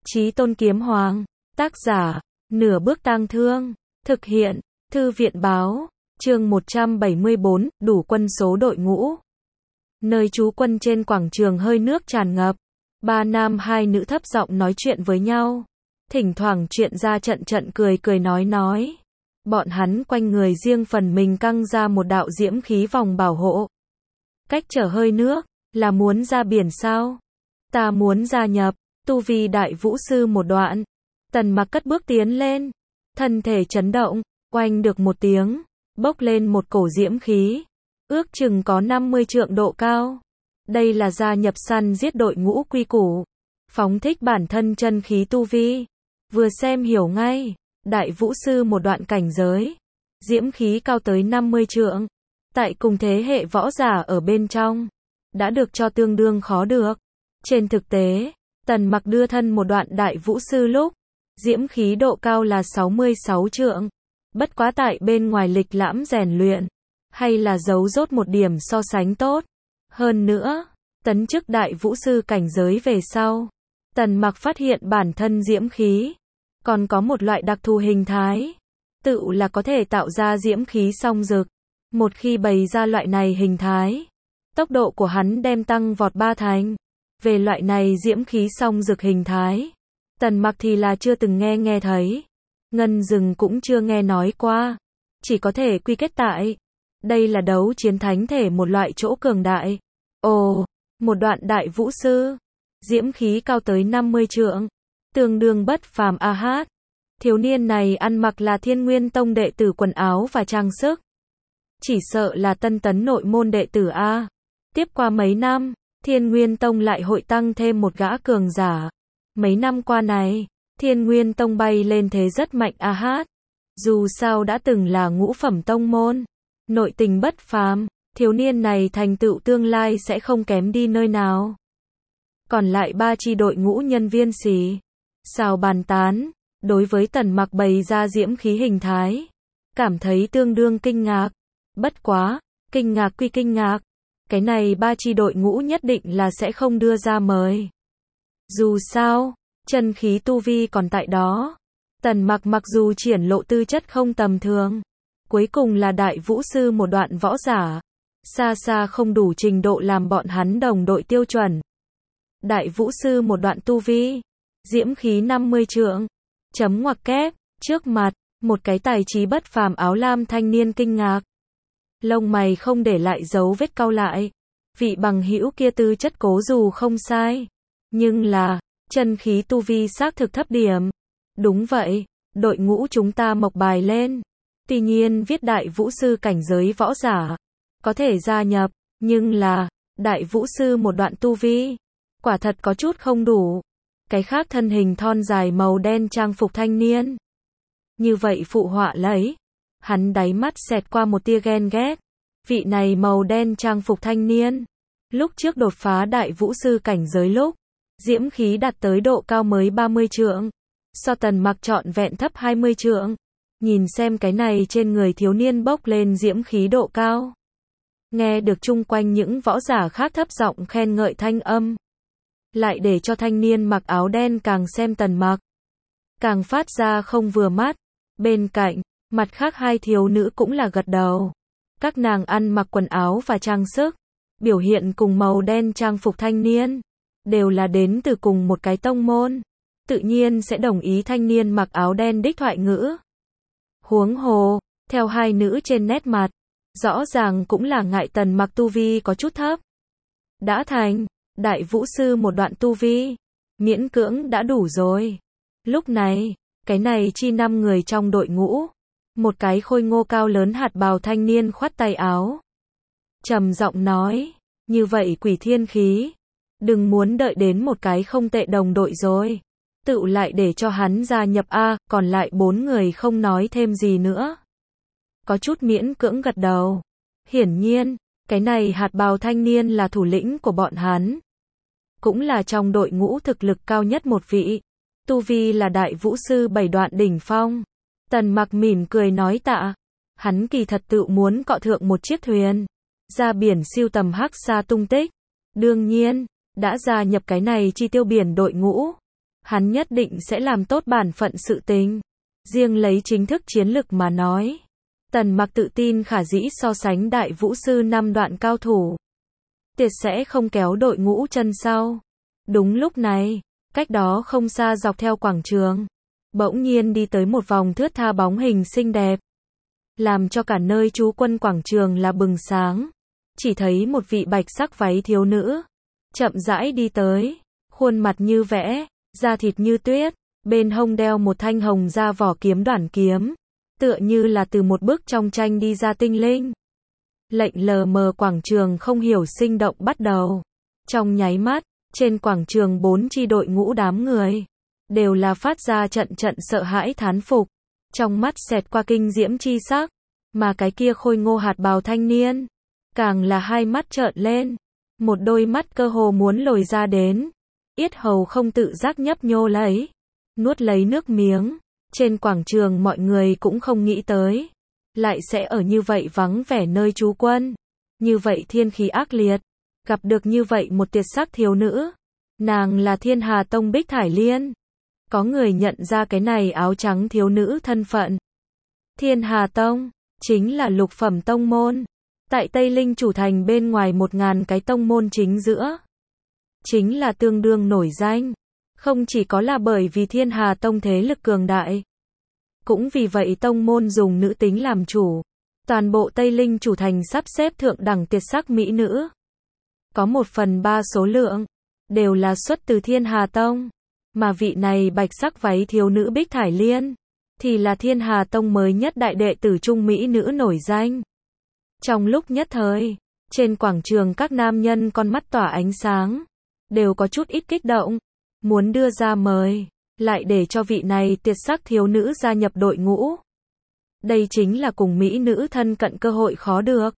Chí Tôn Kiếm Hoàng, tác giả, Nửa Bước Tang Thương, thực hiện, Thư viện báo, chương 174, đủ quân số đội ngũ. Nơi trú quân trên quảng trường hơi nước tràn ngập, ba nam hai nữ thấp giọng nói chuyện với nhau, thỉnh thoảng chuyện ra trận trận cười cười nói. Bọn hắn quanh người riêng phần mình căng ra một đạo diễm khí vòng bảo hộ. Cách trở hơi nước, là muốn ra biển sao? Ta muốn gia nhập, tu vi đại vũ sư một đoạn. Tần Mặc cất bước tiến lên, thân thể chấn động, oanh được một tiếng, bốc lên một cổ diễm khí, ước chừng có 50 trượng độ cao. Đây là gia nhập săn giết đội ngũ quy củ, phóng thích bản thân chân khí tu vi. Vừa xem hiểu ngay, đại vũ sư một đoạn cảnh giới, diễm khí cao tới 50 trượng, tại cùng thế hệ võ giả ở bên trong, đã được cho tương đương khó được. Trên thực tế, Tần Mặc đưa thân một đoạn đại vũ sư lúc, diễm khí độ cao là 66 trượng. Bất quá tại bên ngoài lịch lãm rèn luyện, hay là giấu rốt một điểm so sánh tốt. Hơn nữa, tấn chức đại vũ sư cảnh giới về sau, Tần Mặc phát hiện bản thân diễm khí còn có một loại đặc thù hình thái, tự là có thể tạo ra diễm khí song rực. Một khi bày ra loại này hình thái, tốc độ của hắn đem tăng vọt 3 thành. Về loại này diễm khí song rực hình thái, Tần Mặc thì là chưa từng nghe thấy, Ngân Dừng cũng chưa nghe nói qua, chỉ có thể quy kết tại đây là đấu chiến thánh thể một loại chỗ cường đại. Ồ, một đoạn đại vũ sư, diễm khí cao tới 50 trượng, tương đương bất phàm a hát. Thiếu niên này ăn mặc là Thiên Nguyên Tông đệ tử quần áo và trang sức, chỉ sợ là tân tấn nội môn đệ tử a. Tiếp qua mấy năm, Thiên Nguyên Tông lại hội tăng thêm một gã cường giả. Mấy năm qua này, Thiên Nguyên Tông bay lên thế rất mạnh a hát. Dù sao đã từng là ngũ phẩm tông môn, nội tình bất phàm, thiếu niên này thành tựu tương lai sẽ không kém đi nơi nào. Còn lại ba chi đội ngũ nhân viên xì xào bàn tán, đối với Tần Mặc bày ra diễm khí hình thái, cảm thấy tương đương kinh ngạc. Bất quá, kinh ngạc quy kinh ngạc, cái này ba chi đội ngũ nhất định là sẽ không đưa ra mời. Dù sao, chân khí tu vi còn tại đó. Tần Mặc mặc dù triển lộ tư chất không tầm thường, cuối cùng là đại vũ sư một đoạn võ giả, xa xa không đủ trình độ làm bọn hắn đồng đội tiêu chuẩn. Đại vũ sư một đoạn tu vi, diễm khí 50 trượng, chấm ngoặc kép, trước mặt, một cái tài trí bất phàm áo lam thanh niên kinh ngạc. Lông mày không để lại dấu vết cau lại. Vị bằng hữu kia tư chất cố dù không sai, nhưng là, chân khí tu vi xác thực thấp điểm. Đúng vậy, đội ngũ chúng ta mộc bài lên. Tuy nhiên viết đại vũ sư cảnh giới võ giả, có thể gia nhập, nhưng là, đại vũ sư một đoạn tu vi, quả thật có chút không đủ. Cái khác thân hình thon dài màu đen trang phục thanh niên. Như vậy phụ họa lấy. Hắn đáy mắt xẹt qua một tia ghen ghét. Vị này màu đen trang phục thanh niên, lúc trước đột phá đại vũ sư cảnh giới lúc, diễm khí đạt tới độ cao mới 30 trượng, so Tần Mặc trọn vẹn thấp 20 trượng. Nhìn xem cái này trên người thiếu niên bốc lên diễm khí độ cao. Nghe được chung quanh những võ giả khác thấp giọng khen ngợi thanh âm, lại để cho thanh niên mặc áo đen càng xem Tần Mặc càng phát ra không vừa mắt. Bên cạnh, mặt khác hai thiếu nữ cũng là gật đầu. Các nàng ăn mặc quần áo và trang sức, biểu hiện cùng màu đen trang phục thanh niên, đều là đến từ cùng một cái tông môn, tự nhiên sẽ đồng ý thanh niên mặc áo đen đích thoại ngữ. Huống hồ, theo hai nữ trên nét mặt, rõ ràng cũng là ngại Tần Mặc tu vi có chút thấp. Đã thành đại vũ sư một đoạn tu vi, miễn cưỡng đã đủ rồi. Lúc này, cái này chi 5 người trong đội ngũ, một cái khôi ngô cao lớn hạt bào thanh niên khoát tay áo, trầm giọng nói, như vậy Quỷ Thiên Khí, đừng muốn đợi đến một cái không tệ đồng đội rồi, tự lại để cho hắn gia nhập a. Còn lại 4 người không nói thêm gì nữa, có chút miễn cưỡng gật đầu. Hiển nhiên, cái này hạt bào thanh niên là thủ lĩnh của bọn hắn, cũng là trong đội ngũ thực lực cao nhất một vị, tu vi là đại vũ sư 7 đoạn đỉnh phong. Tần Mặc mỉm cười nói tạ, hắn kỳ thật tự muốn cọ thượng một chiếc thuyền, ra biển siêu tầm hắc sa tung tích. Đương nhiên, đã gia nhập cái này chi tiêu biển đội ngũ, hắn nhất định sẽ làm tốt bản phận sự tình. Riêng lấy chính thức chiến lực mà nói, Tần Mặc tự tin khả dĩ so sánh đại vũ sư 5 đoạn cao thủ. Tuyệt sẽ không kéo đội ngũ chân sau. Đúng lúc này, cách đó không xa dọc theo quảng trường, bỗng nhiên đi tới một vòng thướt tha bóng hình xinh đẹp, làm cho cả nơi trú quân quảng trường là bừng sáng. Chỉ thấy một vị bạch sắc váy thiếu nữ, chậm rãi đi tới, khuôn mặt như vẽ, da thịt như tuyết, bên hông đeo một thanh hồng da vỏ kiếm đoản kiếm, tựa như là từ một bức trong tranh đi ra tinh linh. Lệnh lờ mờ quảng trường không hiểu sinh động bắt đầu. Trong nháy mắt, trên quảng trường 4 chi đội ngũ đám người, đều là phát ra trận trận sợ hãi thán phục. Trong mắt xẹt qua kinh diễm chi sắc, mà cái kia khôi ngô hạt bào thanh niên, càng là hai mắt trợn lên, một đôi mắt cơ hồ muốn lồi ra đến, yết hầu không tự giác nhấp nhô lấy, nuốt lấy nước miếng. Trên quảng trường mọi người cũng không nghĩ tới, lại sẽ ở như vậy vắng vẻ nơi trú quân, như vậy thiên khí ác liệt, gặp được như vậy một tuyệt sắc thiếu nữ. Nàng là Thiên Hà Tông Bích Thải Liên. Có người nhận ra cái này áo trắng thiếu nữ thân phận. Thiên Hà Tông chính là lục phẩm tông môn, tại Tây Linh chủ thành bên ngoài 1000 cái tông môn chính giữa, chính là tương đương nổi danh. Không chỉ có là bởi vì Thiên Hà Tông thế lực cường đại, cũng vì vậy tông môn dùng nữ tính làm chủ. Toàn bộ Tây Linh chủ thành sắp xếp thượng đẳng tuyệt sắc mỹ nữ, có 1/3 số lượng đều là xuất từ Thiên Hà Tông, mà vị này bạch sắc váy thiếu nữ Bích Thải Liên thì là Thiên Hà Tông mới nhất đại đệ tử trung mỹ nữ nổi danh. Trong lúc nhất thời, trên quảng trường các nam nhân con mắt tỏa ánh sáng, đều có chút ít kích động, muốn đưa ra mời, lại để cho vị này tuyệt sắc thiếu nữ gia nhập đội ngũ. Đây chính là cùng mỹ nữ thân cận cơ hội khó được.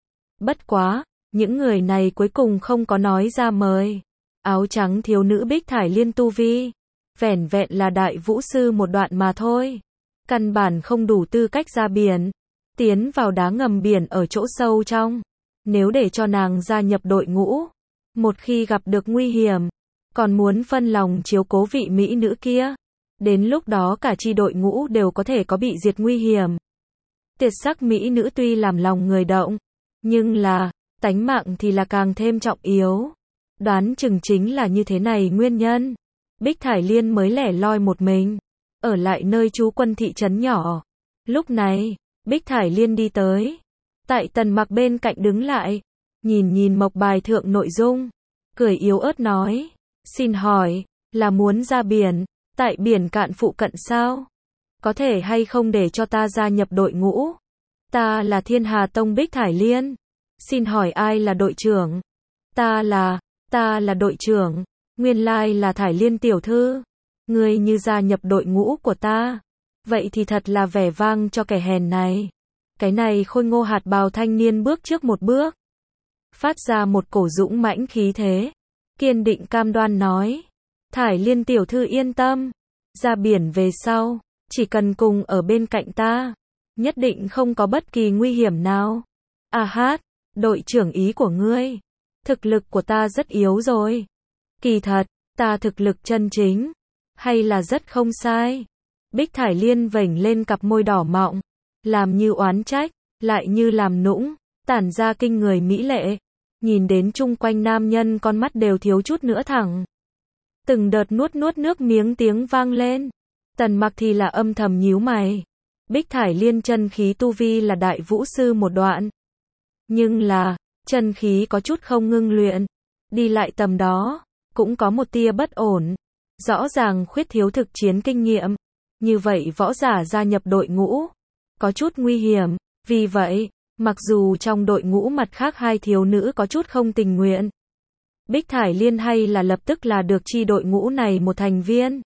Bất quá, những người này cuối cùng không có nói ra mời. Áo trắng thiếu nữ Bích Thải Liên tu vi, vẻn vẹn là đại vũ sư một đoạn mà thôi. Căn bản không đủ tư cách ra biển, tiến vào đá ngầm biển ở chỗ sâu trong. Nếu để cho nàng gia nhập đội ngũ, một khi gặp được nguy hiểm, còn muốn phân lòng chiếu cố vị mỹ nữ kia, đến lúc đó cả chi đội ngũ đều có thể có bị diệt nguy hiểm. Tuyệt sắc mỹ nữ tuy làm lòng người động, nhưng là, tánh mạng thì là càng thêm trọng yếu. Đoán chừng chính là như thế này nguyên nhân, Bích Thải Liên mới lẻ loi một mình, ở lại nơi trú quân thị trấn nhỏ. Lúc này, Bích Thải Liên đi tới, tại Tần Mặc bên cạnh đứng lại, nhìn mộc bài thượng nội dung, cười yếu ớt nói, xin hỏi, là muốn ra biển, tại biển cạn phụ cận sao? Có thể hay không để cho ta gia nhập đội ngũ? Ta là Thiên Hà Tông Bích Thải Liên. Xin hỏi ai là đội trưởng? Ta là đội trưởng. Nguyên lai là Thải Liên tiểu thư. Ngươi như gia nhập đội ngũ của ta, vậy thì thật là vẻ vang cho kẻ hèn này. Cái này khôi ngô hạt bào thanh niên bước trước một bước, phát ra một cổ dũng mãnh khí thế, kiên định cam đoan nói, Thải Liên tiểu thư yên tâm, ra biển về sau, chỉ cần cùng ở bên cạnh ta, nhất định không có bất kỳ nguy hiểm nào. À hát, đội trưởng ý của ngươi, thực lực của ta rất yếu rồi. Kỳ thật, ta thực lực chân chính, hay là rất không sai. Bích Thải Liên vểnh lên cặp môi đỏ mọng, làm như oán trách, lại như làm nũng, tản ra kinh người mỹ lệ. Nhìn đến chung quanh nam nhân con mắt đều thiếu chút nữa thẳng. Từng đợt nuốt nước miếng tiếng vang lên. Tần Mặc thì là âm thầm nhíu mày. Bích Thải Liên chân khí tu vi là đại vũ sư một đoạn, nhưng là, chân khí có chút không ngưng luyện. Đi lại tầm đó, cũng có một tia bất ổn. Rõ ràng khuyết thiếu thực chiến kinh nghiệm. Như vậy võ giả gia nhập đội ngũ, có chút nguy hiểm. Vì vậy, mặc dù trong đội ngũ mặt khác hai thiếu nữ có chút không tình nguyện, Bích Thải Liên hay là lập tức là được chi đội ngũ này một thành viên.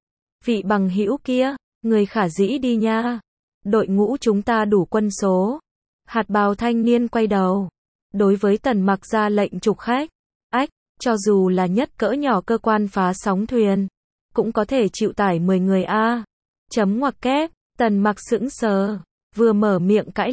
Vị bằng hữu kia, người khả dĩ đi nha. Đội ngũ chúng ta đủ quân số. Hạt bào thanh niên quay đầu, đối với Tần Mặc ra lệnh trục khách. Ách, cho dù là nhất cỡ nhỏ cơ quan phá sóng thuyền, cũng có thể chịu tải 10 người a. Chấm ngoặc kép, Tần Mặc sững sờ, vừa mở miệng cãi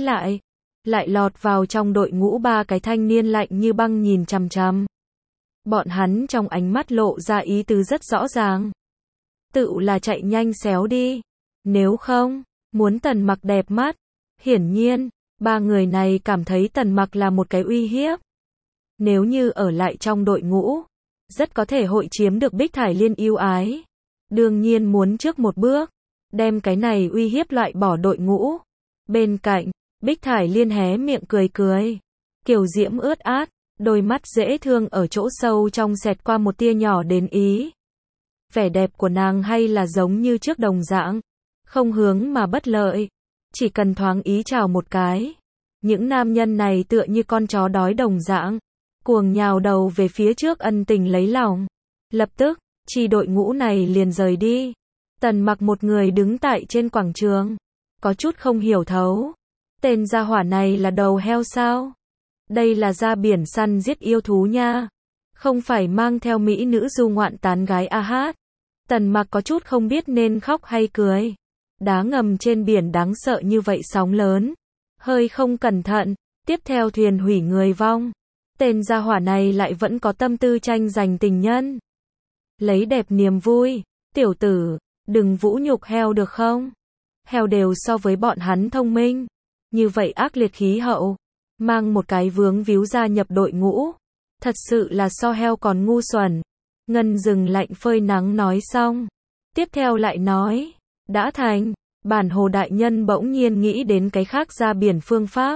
lại lọt vào trong đội ngũ ba cái thanh niên lạnh như băng nhìn chằm chằm. Bọn hắn trong ánh mắt lộ ra ý tứ rất rõ ràng. tự là chạy nhanh xéo đi. Nếu không, muốn Tần Mặc đẹp mắt. Hiển nhiên, ba người này cảm thấy Tần Mặc là một cái uy hiếp. Nếu như ở lại trong đội ngũ, rất có thể hội chiếm được Bích Thải Liên yêu ái. Đương nhiên muốn trước một bước, đem cái này uy hiếp loại bỏ đội ngũ. Bên cạnh, Bích Thải Liên hé miệng cười cười. Kiều diễm ướt át, đôi mắt dễ thương ở chỗ sâu trong xẹt qua một tia nhỏ đến ý. Vẻ đẹp của nàng hay là giống như trước đồng dạng, không hướng mà bất lợi. Chỉ cần thoáng ý chào một cái. Những nam nhân này tựa như con chó đói đồng dạng, cuồng nhào đầu về phía trước ân tình lấy lòng. Lập tức, chi đội ngũ này liền rời đi. Tần Mặc một người đứng tại trên quảng trường, có chút không hiểu thấu. Tên gia hỏa này là đầu heo sao? Đây là ra biển săn giết yêu thú nha. Không phải mang theo mỹ nữ du ngoạn tán gái a hát. Tần Mặc có chút không biết nên khóc hay cười. Đá ngầm trên biển đáng sợ như vậy sóng lớn. Hơi không cẩn thận, tiếp theo thuyền hủy người vong. Tên gia hỏa này lại vẫn có tâm tư tranh giành tình nhân. Lấy đẹp niềm vui. Tiểu tử, đừng vũ nhục heo được không? Heo đều so với bọn hắn thông minh. Như vậy ác liệt khí hậu. Mang một cái vướng víu gia nhập đội ngũ. Thật sự là so heo còn ngu xuẩn. Ngân Dừng lạnh phơi nắng nói xong. Tiếp theo lại nói. Đã thành. Bản Hồ đại nhân bỗng nhiên nghĩ đến cái khác ra biển phương pháp.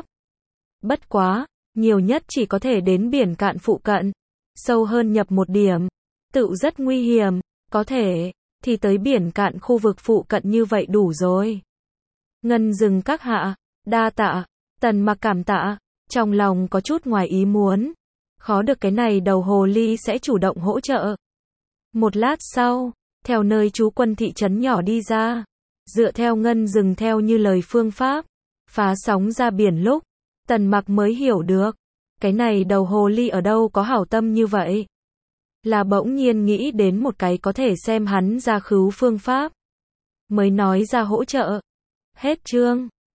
Bất quá, nhiều nhất chỉ có thể đến biển cạn phụ cận. Sâu hơn nhập một điểm. Tự rất nguy hiểm. Có thể, thì tới biển cạn khu vực phụ cận như vậy đủ rồi. Ngân Dừng các hạ. Đa tạ. Tần Mặc cảm tạ. Trong lòng có chút ngoài ý muốn. Khó được cái này đầu hồ ly sẽ chủ động hỗ trợ. Một lát sau, theo nơi trú quân thị trấn nhỏ đi ra. Dựa theo Ngân Dừng theo như lời phương pháp. Phá sóng ra biển lúc. Tần Mặc mới hiểu được. Cái này đầu hồ ly ở đâu có hảo tâm như vậy. Là bỗng nhiên nghĩ đến một cái có thể xem hắn ra khứu phương pháp. Mới nói ra hỗ trợ. Hết chương.